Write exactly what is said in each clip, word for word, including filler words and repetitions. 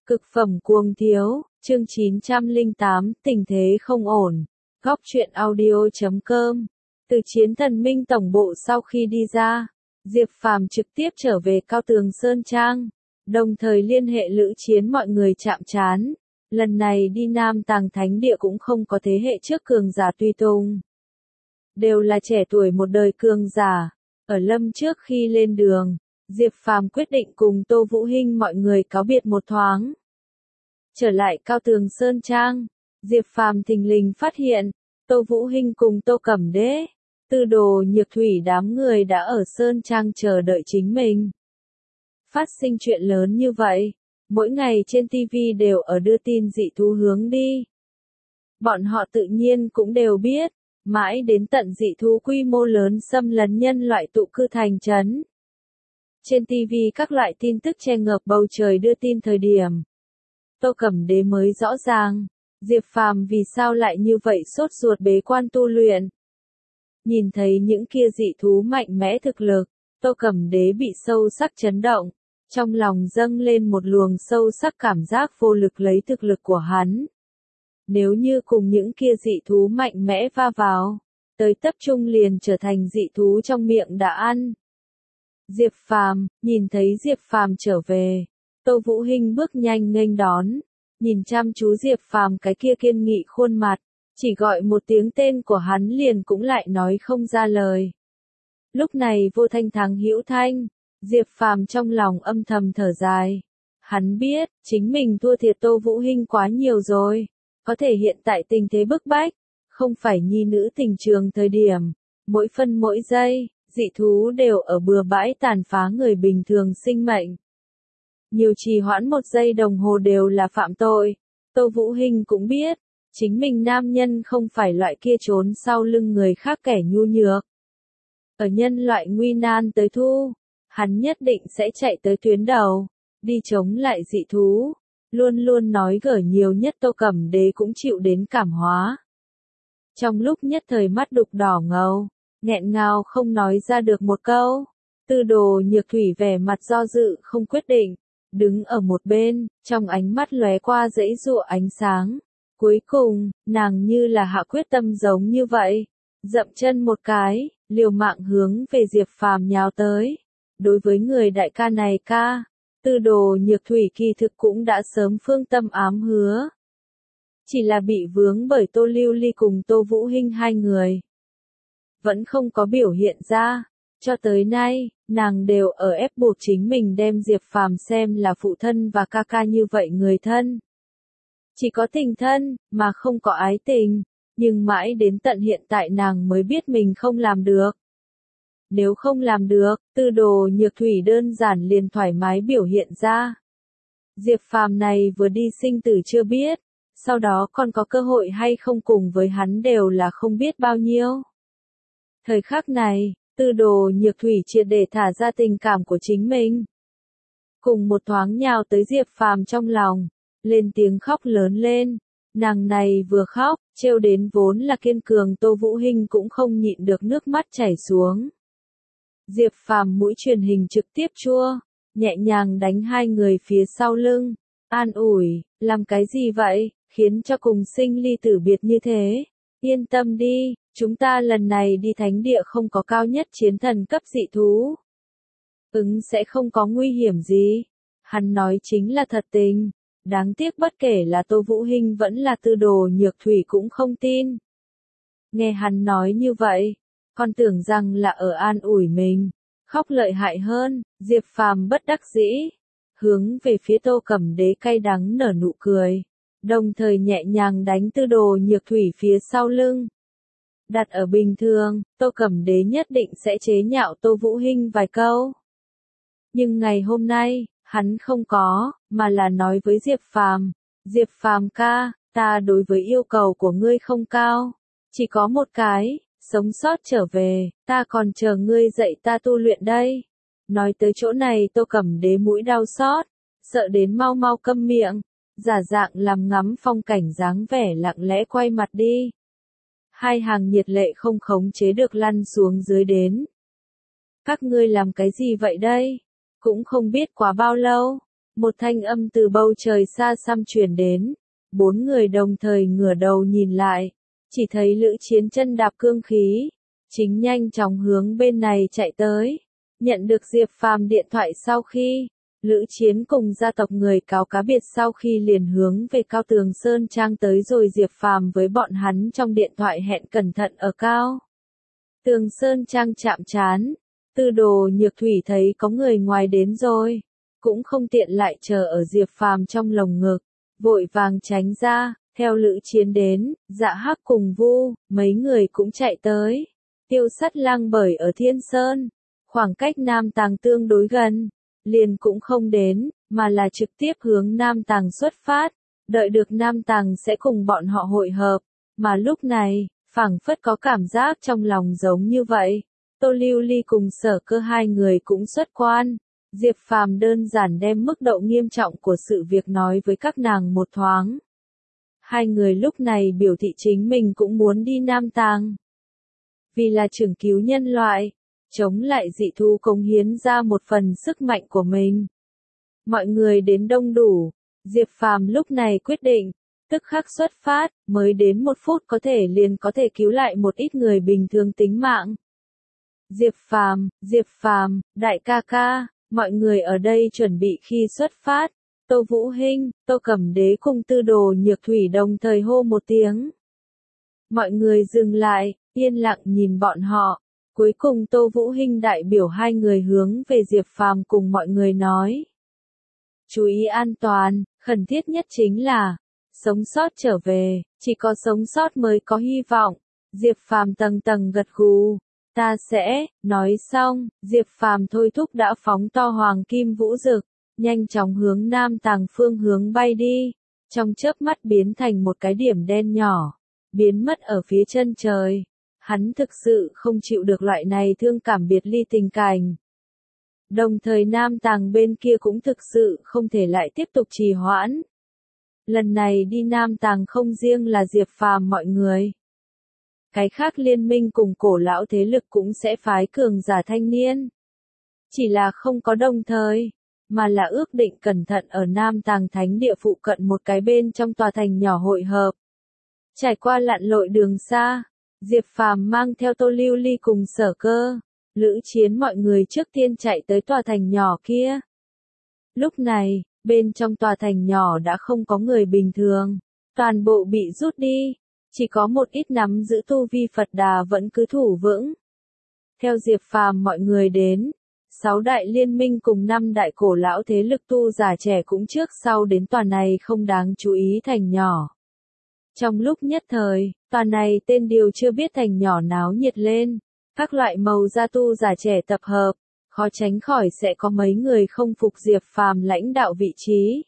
Cực phẩm cuồng thiếu, chương chín trăm lẻ tám, tình thế không ổn. Góc truyện audio chấm com. Từ Chiến Thần Minh tổng bộ sau khi đi ra, Diệp Phàm trực tiếp trở về Cao Tường Sơn Trang, đồng thời liên hệ Lữ Chiến mọi người chạm trán. Lần này đi Nam Tàng Thánh Địa cũng không có thế hệ trước cường giả tùy tùng. Đều là trẻ tuổi một đời cường giả. Ở lâm trước khi lên đường, Diệp Phàm quyết định cùng Tô Vũ Hinh mọi người cáo biệt một thoáng. Trở lại Cao Tường Sơn Trang, Diệp Phàm thình lình phát hiện, Tô Vũ Hinh cùng Tô Cẩm Đế, Tư Đồ Nhược Thủy đám người đã ở Sơn Trang chờ đợi chính mình. Phát sinh chuyện lớn như vậy, mỗi ngày trên ti vi đều ở đưa tin dị thú hướng đi. Bọn họ tự nhiên cũng đều biết, mãi đến tận dị thú quy mô lớn xâm lấn nhân loại tụ cư thành trấn. Trên ti vi các loại tin tức che ngợp bầu trời đưa tin thời điểm, Tô Cẩm Đế mới rõ ràng, Diệp Phàm vì sao lại như vậy sốt ruột bế quan tu luyện. Nhìn thấy những kia dị thú mạnh mẽ thực lực, Tô Cẩm Đế bị sâu sắc chấn động, trong lòng dâng lên một luồng sâu sắc cảm giác vô lực lấy thực lực của hắn. Nếu như cùng những kia dị thú mạnh mẽ va vào, tới tập trung liền trở thành dị thú trong miệng đã ăn. Diệp Phàm, nhìn thấy Diệp Phàm trở về, Tô Vũ Hinh bước nhanh nghênh đón, nhìn chăm chú Diệp Phàm cái kia kiên nghị khuôn mặt, chỉ gọi một tiếng tên của hắn liền cũng lại nói không ra lời. Lúc này vô thanh thắng hữu thanh, Diệp Phàm trong lòng âm thầm thở dài. Hắn biết, chính mình thua thiệt Tô Vũ Hinh quá nhiều rồi, có thể hiện tại tình thế bức bách, không phải nhi nữ tình trường thời điểm, mỗi phân mỗi giây, dị thú đều ở bừa bãi tàn phá người bình thường sinh mệnh. Nhiều trì hoãn một giây đồng hồ đều là phạm tội. Tô Vũ Hinh cũng biết, chính mình nam nhân không phải loại kia trốn sau lưng người khác kẻ nhu nhược. Ở nhân loại nguy nan tới thu, hắn nhất định sẽ chạy tới tuyến đầu, đi chống lại dị thú. Luôn luôn nói gở nhiều nhất Tô Cẩm Đế cũng chịu đến cảm hóa. Trong lúc nhất thời mắt đục đỏ ngầu, nghẹn ngào không nói ra được một câu, Tư Đồ Nhược Thủy vẻ mặt do dự không quyết định, đứng ở một bên, trong ánh mắt lóe qua dãy dụa ánh sáng. Cuối cùng, nàng như là hạ quyết tâm giống như vậy, dậm chân một cái, liều mạng hướng về Diệp Phàm nhào tới. Đối với người đại ca này ca, Tư Đồ Nhược Thủy kỳ thực cũng đã sớm phương tâm ám hứa. Chỉ là bị vướng bởi Tô Lưu Ly cùng Tô Vũ Hinh hai người. Vẫn không có biểu hiện ra. Cho tới nay, nàng đều ở ép buộc chính mình đem Diệp Phàm xem là phụ thân và ca ca như vậy người thân. Chỉ có tình thân, mà không có ái tình, nhưng mãi đến tận hiện tại nàng mới biết mình không làm được. Nếu không làm được, Tư Đồ Nhược Thủy đơn giản liền thoải mái biểu hiện ra. Diệp Phàm này vừa đi sinh tử chưa biết, sau đó còn có cơ hội hay không cùng với hắn đều là không biết bao nhiêu. Thời khắc này, Tư Đồ Nhược Thủy triệt để thả ra tình cảm của chính mình. Cùng một thoáng nhào tới Diệp Phàm trong lòng, lên tiếng khóc lớn lên. Nàng này vừa khóc, trêu đến vốn là kiên cường Tô Vũ Hinh cũng không nhịn được nước mắt chảy xuống. Diệp Phàm mũi truyền hình trực tiếp chua, nhẹ nhàng đánh hai người phía sau lưng, an ủi, làm cái gì vậy, khiến cho cùng sinh ly tử biệt như thế. Yên tâm đi, chúng ta lần này đi thánh địa không có cao nhất chiến thần cấp dị thú. Ứng sẽ không có nguy hiểm gì. Hắn nói chính là thật tình. Đáng tiếc bất kể là Tô Vũ Hinh vẫn là Tư Đồ Nhược Thủy cũng không tin. Nghe hắn nói như vậy, còn tưởng rằng là ở an ủi mình. Khóc lợi hại hơn, Diệp Phàm bất đắc dĩ. Hướng về phía Tô Cẩm Đế cay đắng nở nụ cười. Đồng thời nhẹ nhàng đánh Tư Đồ Nhược Thủy phía sau lưng. Đặt ở bình thường, Tô Cẩm Đế nhất định sẽ chế nhạo Tô Vũ Hinh vài câu. Nhưng ngày hôm nay, hắn không có, mà là nói với Diệp Phàm, Diệp Phàm ca, ta đối với yêu cầu của ngươi không cao, chỉ có một cái, sống sót trở về, ta còn chờ ngươi dạy ta tu luyện đây. Nói tới chỗ này Tô Cẩm Đế mũi đau xót, sợ đến mau mau câm miệng, giả dạng làm ngắm phong cảnh dáng vẻ lặng lẽ quay mặt đi. Hai hàng nhiệt lệ không khống chế được lăn xuống dưới đến. Các ngươi làm cái gì vậy đây? Cũng không biết quá bao lâu, Một thanh âm từ bầu trời xa xăm truyền đến, bốn người đồng thời ngửa đầu nhìn lại, chỉ thấy Lữ Chiến chân đạp cương khí, chính nhanh chóng hướng bên này chạy tới. Nhận được Diệp Phàm điện thoại sau khi, Lữ Chiến cùng gia tộc người cáo cá biệt sau khi liền hướng về Cao Tường Sơn Trang tới rồi Diệp Phàm với bọn hắn trong điện thoại hẹn cẩn thận ở Cao Tường Sơn Trang chạm trán. Tư Đồ Nhược Thủy thấy có người ngoài đến rồi, cũng không tiện lại chờ ở Diệp Phàm trong lồng ngực, vội vàng tránh ra, theo Lữ Chiến đến, Dạ Hắc cùng Vu, mấy người cũng chạy tới. Tiêu Sắt Lang bởi ở Thiên Sơn, khoảng cách Nam Tàng tương đối gần, liền cũng không đến, mà là trực tiếp hướng Nam Tàng xuất phát, đợi được Nam Tàng sẽ cùng bọn họ hội hợp, mà lúc này, phảng phất có cảm giác trong lòng giống như vậy. Tô Lưu Ly cùng Sở Cơ hai người cũng xuất quan, Diệp Phàm đơn giản đem mức độ nghiêm trọng của sự việc nói với các nàng một thoáng. Hai người lúc này biểu thị chính mình cũng muốn đi Nam Tàng. Vì là trưởng cứu nhân loại, chống lại dị thú cống hiến ra một phần sức mạnh của mình. Mọi người đến đông đủ, Diệp Phàm lúc này quyết định, tức khắc xuất phát, mới đến một phút có thể liền có thể cứu lại một ít người bình thường tính mạng. Diệp Phàm, Diệp Phàm, đại ca ca, mọi người ở đây chuẩn bị khi xuất phát. Tô Vũ Hinh, Tô Cẩm Đế cùng Tư Đồ Nhược Thủy đồng thời hô một tiếng. Mọi người dừng lại, yên lặng nhìn bọn họ. Cuối cùng Tô Vũ Hinh đại biểu hai người hướng về Diệp Phàm cùng mọi người nói. Chú ý an toàn, khẩn thiết nhất chính là sống sót trở về, chỉ có sống sót mới có hy vọng. Diệp Phàm tầng tầng gật gù. Ta sẽ, nói xong, Diệp Phàm thôi thúc đã phóng to hoàng kim vũ dực, nhanh chóng hướng Nam Tàng phương hướng bay đi, trong chớp mắt biến thành một cái điểm đen nhỏ, biến mất ở phía chân trời. Hắn thực sự không chịu được loại này thương cảm biệt ly tình cảnh. Đồng thời Nam Tàng bên kia cũng thực sự không thể lại tiếp tục trì hoãn. Lần này đi Nam Tàng không riêng là Diệp Phàm mọi người. Cái khác liên minh cùng cổ lão thế lực cũng sẽ phái cường giả thanh niên. Chỉ là không có đồng thời, mà là ước định cẩn thận ở Nam Tàng Thánh địa phụ cận một cái bên trong tòa thành nhỏ hội hợp. Trải qua lặn lội đường xa, Diệp Phàm mang theo Tô Lưu Ly cùng Sở Cơ, Lữ Chiến mọi người trước tiên chạy tới tòa thành nhỏ kia. Lúc này, bên trong tòa thành nhỏ đã không có người bình thường, toàn bộ bị rút đi. Chỉ có một ít nắm giữ tu vi Phật Đà vẫn cứ thủ vững. Theo Diệp Phàm mọi người đến, sáu đại liên minh cùng năm đại cổ lão thế lực tu giả trẻ cũng trước sau đến tòa này không đáng chú ý thành nhỏ. Trong lúc nhất thời, tòa này tên điều chưa biết thành nhỏ náo nhiệt lên, các loại màu da tu giả trẻ tập hợp, khó tránh khỏi sẽ có mấy người không phục Diệp Phàm lãnh đạo vị trí.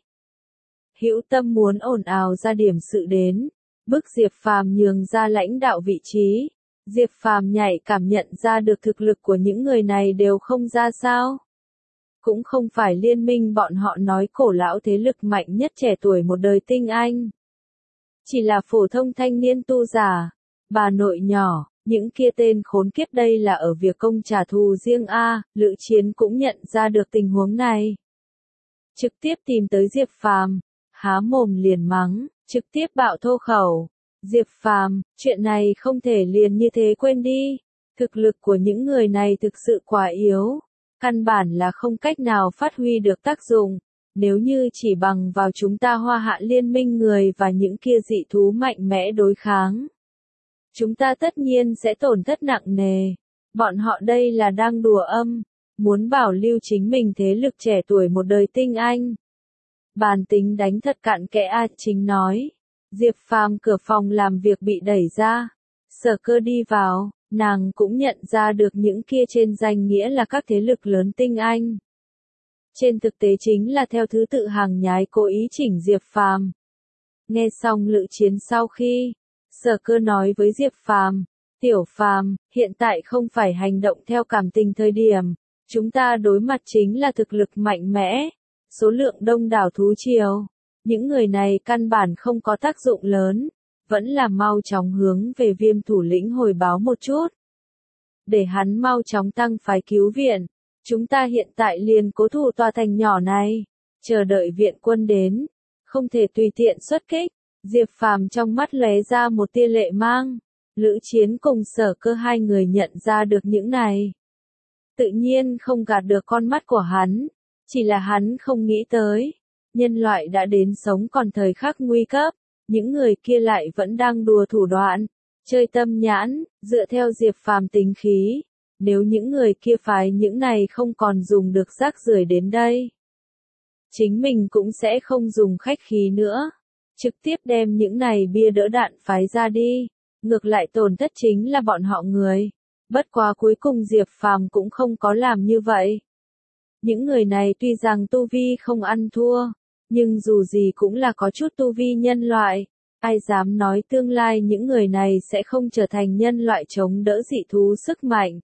Hữu tâm muốn ồn ào ra điểm sự đến. Bức Diệp Phàm nhường ra lãnh đạo vị trí, Diệp Phàm nhạy cảm nhận ra được thực lực của những người này đều không ra sao. Cũng không phải liên minh bọn họ nói cổ lão thế lực mạnh nhất trẻ tuổi một đời tinh anh. Chỉ là phổ thông thanh niên tu giả, bà nội nhỏ, những kia tên khốn kiếp đây là ở việc công trả thù riêng a. Lữ Chiến cũng nhận ra được tình huống này. Trực tiếp tìm tới Diệp Phàm, há mồm liền mắng. Trực tiếp bạo thô khẩu. Diệp Phàm, chuyện này không thể liền như thế quên đi. Thực lực của những người này thực sự quá yếu. Căn bản là không cách nào phát huy được tác dụng. Nếu như chỉ bằng vào chúng ta Hoa Hạ liên minh người và những kia dị thú mạnh mẽ đối kháng. Chúng ta tất nhiên sẽ tổn thất nặng nề. Bọn họ đây là đang đùa âm. Muốn bảo lưu chính mình thế lực trẻ tuổi một đời tinh anh. Bàn tính đánh thật cặn kẽ a. Chính nói. Diệp Phàm cửa phòng làm việc bị đẩy ra. Sở Cơ đi vào, nàng cũng nhận ra được những kia trên danh nghĩa là các thế lực lớn tinh anh. Trên thực tế chính là theo thứ tự hàng nhái cố ý chỉnh Diệp Phàm. Nghe xong Lữ Chiến sau khi, Sở Cơ nói với Diệp Phàm, "Tiểu Phàm, hiện tại không phải hành động theo cảm tình thời điểm, chúng ta đối mặt chính là thực lực mạnh mẽ. Số lượng đông đảo thú triều, những người này căn bản không có tác dụng lớn, vẫn là mau chóng hướng về Viêm thủ lĩnh hồi báo một chút. Để hắn mau chóng tăng phái cứu viện, chúng ta hiện tại liền cố thủ tòa thành nhỏ này, chờ đợi viện quân đến, không thể tùy tiện xuất kích. Diệp Phàm trong mắt lóe ra một tia lệ mang. Lữ Chiến cùng Sở Cơ hai người nhận ra được những này. Tự nhiên không gạt được con mắt của hắn, chỉ là hắn không nghĩ tới, nhân loại đã đến sống còn thời khắc nguy cấp, những người kia lại vẫn đang đùa thủ đoạn, chơi tâm nhãn, dựa theo Diệp Phàm tính khí, nếu những người kia phái những này không còn dùng được rác rưởi đến đây, chính mình cũng sẽ không dùng khách khí nữa, trực tiếp đem những này bia đỡ đạn phái ra đi, ngược lại tổn thất chính là bọn họ người. Bất quá cuối cùng Diệp Phàm cũng không có làm như vậy. Những người này tuy rằng tu vi không ăn thua, nhưng dù gì cũng là có chút tu vi nhân loại, ai dám nói tương lai những người này sẽ không trở thành nhân loại chống đỡ dị thú sức mạnh.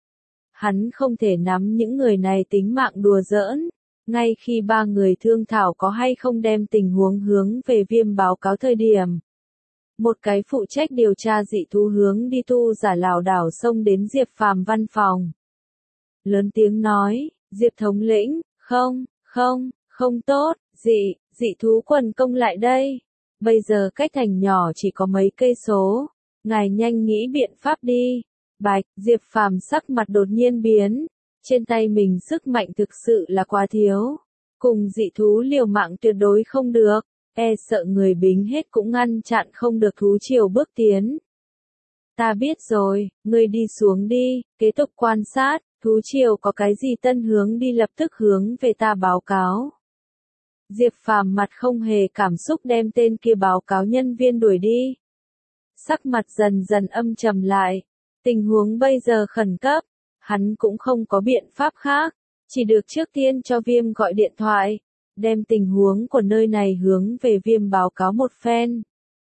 Hắn không thể nắm những người này tính mạng đùa giỡn, ngay khi ba người thương thảo có hay không đem tình huống hướng về Viêm báo cáo thời điểm. Một cái phụ trách điều tra dị thú hướng đi tu giả lảo đảo xông đến Diệp Phàm văn phòng. Lớn tiếng nói, Diệp thống lĩnh, không, không, không tốt, dị, dị thú quần công lại đây. Bây giờ cách thành nhỏ chỉ có mấy cây số, ngài nhanh nghĩ biện pháp đi. Bạch, Diệp Phàm sắc mặt đột nhiên biến, trên tay mình sức mạnh thực sự là quá thiếu. Cùng dị thú liều mạng tuyệt đối không được. E sợ người bính hết cũng ngăn chặn không được thú triều bước tiến. Ta biết rồi, ngươi đi xuống đi, kế tục quan sát, thú triều có cái gì tân hướng đi lập tức hướng về ta báo cáo. Diệp Phàm mặt không hề cảm xúc đem tên kia báo cáo nhân viên đuổi đi. Sắc mặt dần dần âm trầm lại, tình huống bây giờ khẩn cấp, hắn cũng không có biện pháp khác, chỉ được trước tiên cho Viêm gọi điện thoại. Đem tình huống của nơi này hướng về Viêm báo cáo một phen.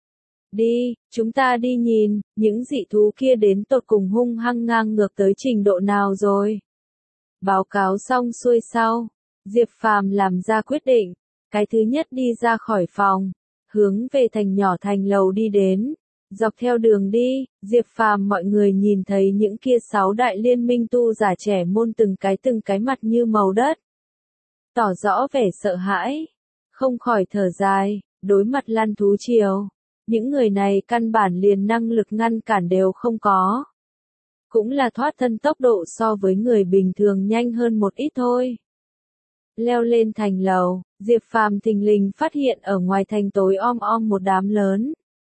Đi, chúng ta đi nhìn, những dị thú kia đến tột cùng hung hăng ngang ngược tới trình độ nào rồi. Báo cáo xong xuôi sau, Diệp Phàm làm ra quyết định, cái thứ nhất đi ra khỏi phòng, hướng về thành nhỏ thành lầu đi đến. Dọc theo đường đi, Diệp Phàm mọi người nhìn thấy những kia sáu đại liên minh tu giả trẻ môn từng cái từng cái mặt như màu đất. Tỏ rõ vẻ sợ hãi, không khỏi thở dài, đối mặt lăn thú triều, những người này căn bản liền năng lực ngăn cản đều không có. Cũng là thoát thân tốc độ so với người bình thường nhanh hơn một ít thôi. Leo lên thành lầu, Diệp Phàm thình lình phát hiện ở ngoài thành tối om om một đám lớn.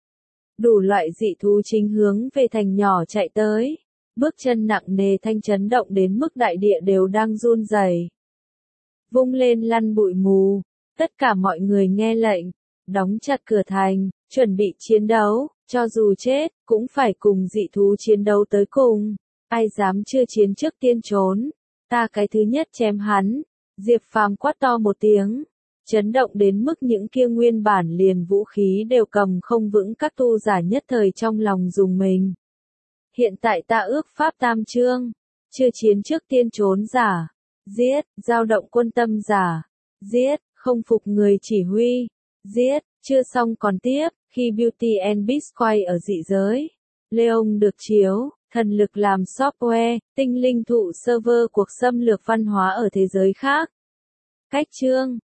Đủ loại dị thú chính hướng về thành nhỏ chạy tới, bước chân nặng nề thanh chấn động đến mức đại địa đều đang run rẩy. Vung lên lăn bụi mù, tất cả mọi người nghe lệnh, đóng chặt cửa thành, chuẩn bị chiến đấu, cho dù chết, cũng phải cùng dị thú chiến đấu tới cùng, ai dám chưa chiến trước tiên trốn, ta cái thứ nhất chém hắn. Diệp Phàm quát to một tiếng, chấn động đến mức những kia nguyên bản liền vũ khí đều cầm không vững các tu giả nhất thời trong lòng dùng mình. Hiện tại ta ước pháp tam chương, chưa chiến trước tiên trốn giả. Giết, dao động quân tâm giả. Giết, không phục người chỉ huy. Giết, chưa xong còn tiếp, khi Beauty and Beast quay ở dị giới. Leon được chiếu, thần lực làm software, tinh linh thụ server cuộc xâm lược văn hóa ở thế giới khác. Cách chương,